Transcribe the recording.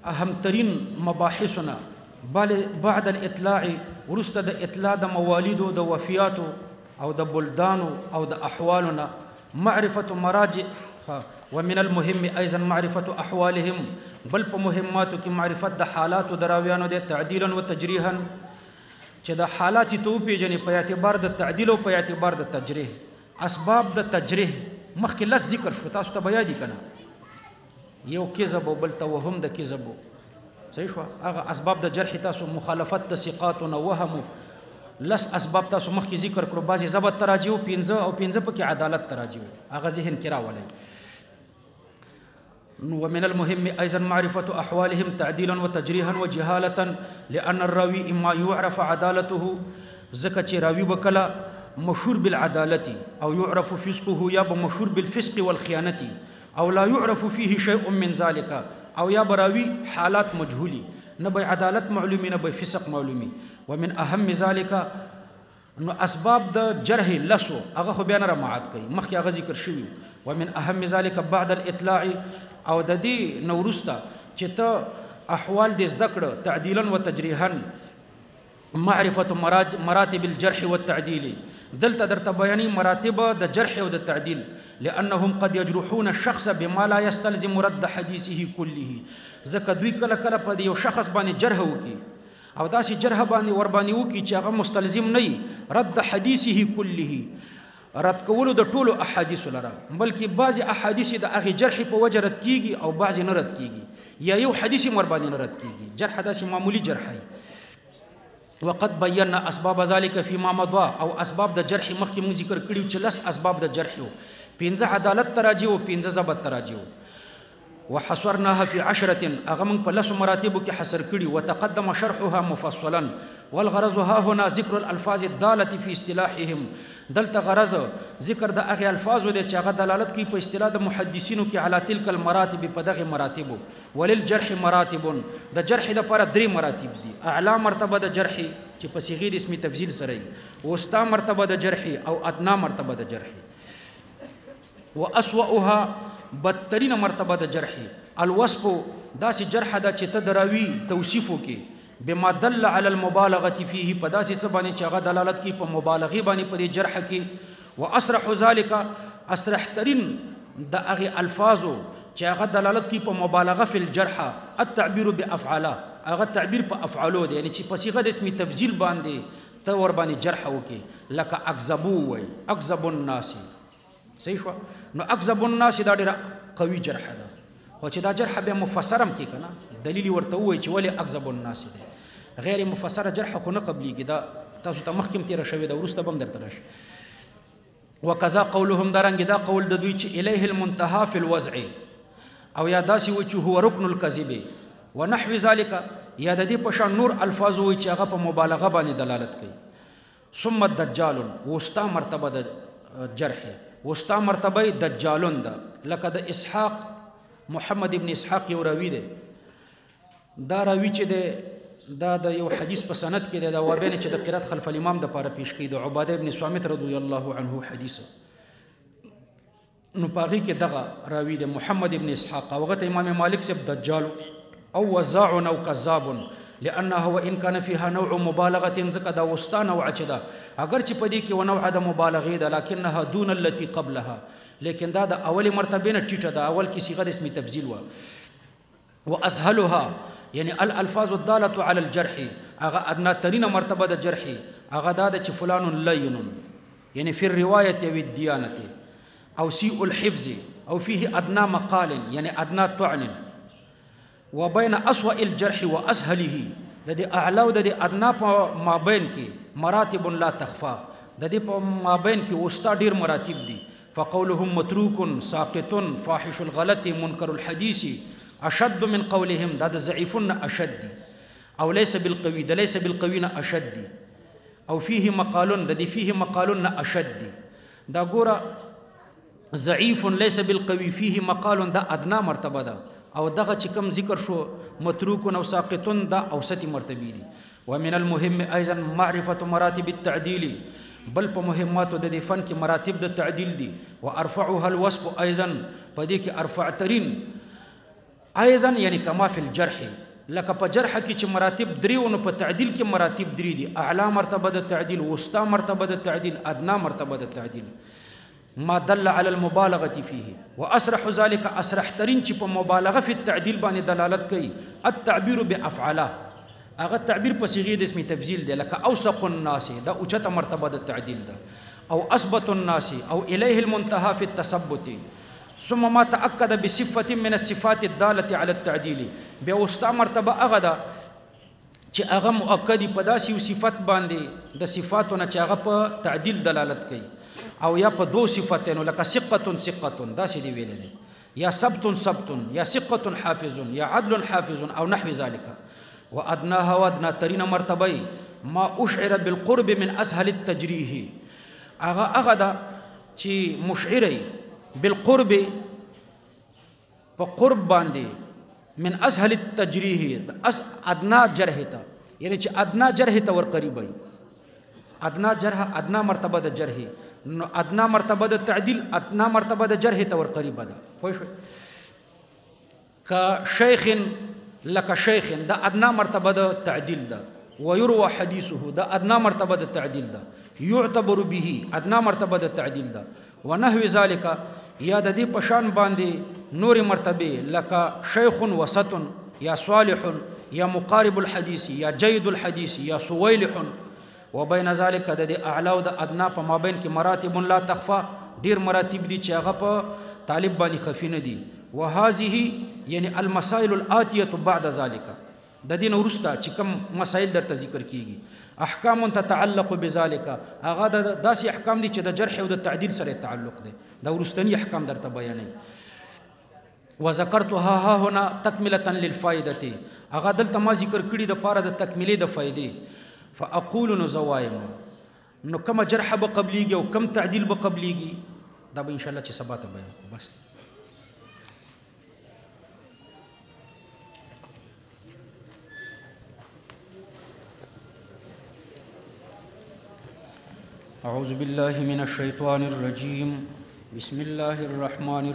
اهم ترین مباحثنا بعد الاطلاع ورسته د اطلاع د موالید د وفيات او د بلدان او د احوالنا معرفه مراجع ومن المهم ايضا معرفه احوالهم بل په مهماتو کې معرفت د حالات دراویانو د تعدیلا و تجریحا چې د حالات ته پیژنې په اعتبار د تعدیل او په اعتبار د تجریح اسباب د تجریح مخکې لس ذکر شو تاسو ته بیا دي کنه یو کذب او بل توهم د کذب صحیح شو هغه اسباب د جرح تاسو مخالفت د ثقات او وهم لس اسباب تاسو مخکې ذکر کړو بعضی ضبط تراجیو 15 او 15 پکې عدالت تراجیو هغه ذهن کې راولای ومن المهم أيضا معرفة أحوالهم تعديلا وتجريحا وجهالة لأن الراوي إما يعرف عدالته زكاة راوي بكلا مشهور بالعدالة أو يعرف فسقه يا مشهور بالفسق والخيانة أو لا يعرف فيه شيء من ذلك أو يا براوي حالات مجهولة نبي عدالة معلومي نبي فسق معلومي ومن أهم ذلك نو اسباب د جرح لسو هغه خو بیا نه رمعات کوي مخکې هغه ذکر شوی ومن اهم ذلك بعد الاطلاع او د دې نورستا چې ته احوال د ذکر تعدیلا و تجریحا معرفه مراتب الجرح والتعديل دلته درته بیانې مراتب د جرح او د تعدیل لانهم قد يجرحون الشخص بما لا يستلزم رد حديثه كله ځکه دوی کله کله په یو شخص باندې جرح وکي او داسې جرح باندې ور باندې وکي چې هغه مستلزم نه رد حديثه كله رد کولو د ټولو احادیث لره بلکې بعضی احادیث د هغه جرح په وجه رد کیږي او بعضی نه رد کیږي یا یو حدیث مر باندې نه رد کیږي جرح داسې معمولی جرح وي وقد بينا اسباب ذلك فيما مضى او اسباب د جرح مخکې موږ ذکر کړیو چې لس اسباب د جرح یو 15 عدالت تراجی او 15 ضبط تراجی وحصرناها في 10 اغمن بلس مراتب کی حصر کړي وتقدم شرحها مفصلا والغرض ها هنا ذكر الالفاظ الداله في اصطلاحهم دلته غرض ذکر د هغه الفاظ د چاغه دلالت کوي په اصطلاح د محدثینو کې على تلك المراتب په دغه مراتب وللجرح مراتب د جرح د پر درې مراتب دي اعلى مرتبه د جرح چې په صيغه اسمي تفضیل سره وسطا مرتبه د جرح او ادنى مرتبه د جرح واسوأها بدترین مرتبه د جرح الوصف داسې جرح د چې تدراوی توصیفو کې بما دل على المبالغه فيه پداسې څه باندې چې هغه دلالت کوي په مبالغه باندې په جرح کې واصرح ذلك اصرح ترین د هغه الفاظو چې هغه دلالت کوي په مبالغه فی الجرح التعبير بافعال هغه تعبیر په افعالو دی یعنی چې په صيغه د اسم تفضیل باندې ته ور باندې جرح وکي لك اكذبوا وي اكذب الناس صحیح شو نو اکذب الناس دا ډیره قوي جرح ده خو چې دا جرح به مفسرم کې کنه دلیل ورته وای چې ولی اکذب الناس ده غیر مفسر جرح خو نه قبلي کې دا تاسو ته مخکم تیر شوی دا ورسته بم درته راش وکذا قولهم درنګ دا قول د دوی چې الیه المنتهى فی الوضع او یا داسي و چې هو رکن الکذب ونحو ذلك یا د دې په شان نور الفاظ وای چې هغه په مبالغه باندې دلالت کوي ثم الدجال وستا مرتبه د جرح وستا مرتبه دجالون ده لکه د اسحاق محمد ابن اسحاق یو راوی ده دا راوی چې ده دا د یو حدیث په سند کې ده دا وابین چې د قرات خلف الامام د پاره پیش کړي د عباده ابن صامت رضی الله عنه حدیث نو پاغي کې دغه راوی ده محمد ابن اسحاق او غته امام مالک سے دجال او وزاع او کذاب لانه وان كان فيها نوع مبالغه زکه دا وستا نوع چدا اگر چې پدې کې و نوع د مبالغه ده لكنها دون التي قبلها لیکن دا د اول مرتبه نه ټیټه ده اول کې صيغه اسم تبذيل واسهلها يعني الالفاظ الداله على الجرح اغه ادنى ترين مرتبه د جرح اغه دا چې فلان لين يعني في الروايه والديانه او سيء الحفظ او فيه ادنى مقال يعني ادنى طعن وبين اسوأ الجرح واسهله د دې اعلى او د دې ادنى په مابین کې مراتب لا تخفى د دې په مابین کې وستا ډیر مراتب دي فقولهم متروك ساقط فاحش الغلط منكر الحديث اشد من قولهم دا ضعيفن اشد او ليس بالقوي ده ليس بالقوي اشد او فيه مقال ده دي فيه مقال اشد دا ګوره ضعيف ليس بالقوي فيه مقال ده ادنى مرتبه ده او دغه چې کوم ذکر شو متروک او ساقطون دا اوسطی مرتبه دي ومن المهم ايضا معرفه مراتب التعديل بل په مهماتو د فن کې مراتب د تعدیل دي وارفعها الوصف ايضا پدې کې ارفع ترين ايضا یعنی کما فی الجرح لکه په جرح کې چې مراتب درې نو په تعدیل کې مراتب درې دي اعلی مرتبه د تعدیل وسطا مرتبه د تعدیل ادنا مرتبه د تعدیل ما دل على المبالغه فيه واسرح ذلك اسرح ترين چې په مبالغه فی التعدیل باندې دلالت کوي التعبير بافعاله هغه تعبیر په صيغه د اسم تفضیل دی لکه اوسق الناس دا اوچته مرتبه د تعدیل ده او اثبت الناس او الیه المنتهى في التثبت ثم ما تاكد بصفه من الصفات الداله على التعديل به وسطا مرتبه هغه ده چې هغه مؤکد په داسې صفات باندې د صفاتونو چې هغه په تعدیل دلالت کوي او یا په دو صفاتونو لکه ثقه ثقه داسې دی ویل دي یا ثبت ثبت یا ثقه حافظ یا عدل حافظ او نحو ذلك وادناها وادنا ترين مرتبه ما اشعر بالقرب من اسهل التجريه هغه دا چې مشعري بالقرب په قرب باندې من اسهل التجريه ادنا جرح ته یعنی چې ادنا جرح ته ور قریب وي ادنا جرح ادنا مرتبه د جرح نو ادنا مرتبه د تعدیل ادنا مرتبه د جرح ته ور قریب ده پوه شو ک شیخ لك شيخ دا ادنى مرتبه د تعدیل ده ويروى حديثه دا ادنى مرتبه د تعدیل ده يعتبر به ادنى مرتبه د تعدیل ده ونحو ذلك یا د دې پشان باندې نور مرتبه لك شيخ وسط یا صالح یا مقارب الحديث یا جيد الحديث یا سويلح وبين ذلك د اعلى او د ادنى په مابین کې مراتب لا تخفى ډیر مراتب دي چې هغه په طالب باندې خفي نه دي وهذه یعنی المسائل الاتیه بعد ذلك د دین ورسته چې کوم مسائل درته ذکر کیږي احکام تتعلق بذلك هغه د داسې احکام دي چې د جرح او د تعدیل سره تعلق دي دا ورستنی احکام درته بیانې وذكرتها ها هنا تکمله للفائده هغه دلته ما ذکر کړی د پاره د تکمیلې د فائدې فاقول نزوایم نو کوم جرح به قبليږي او کوم تعدیل به قبليږي دا به ان شاء الله چې سبا ته بیان کوم بس أعوذ بالله من الشيطان الرجيم بسم الله الرحمن الرحيم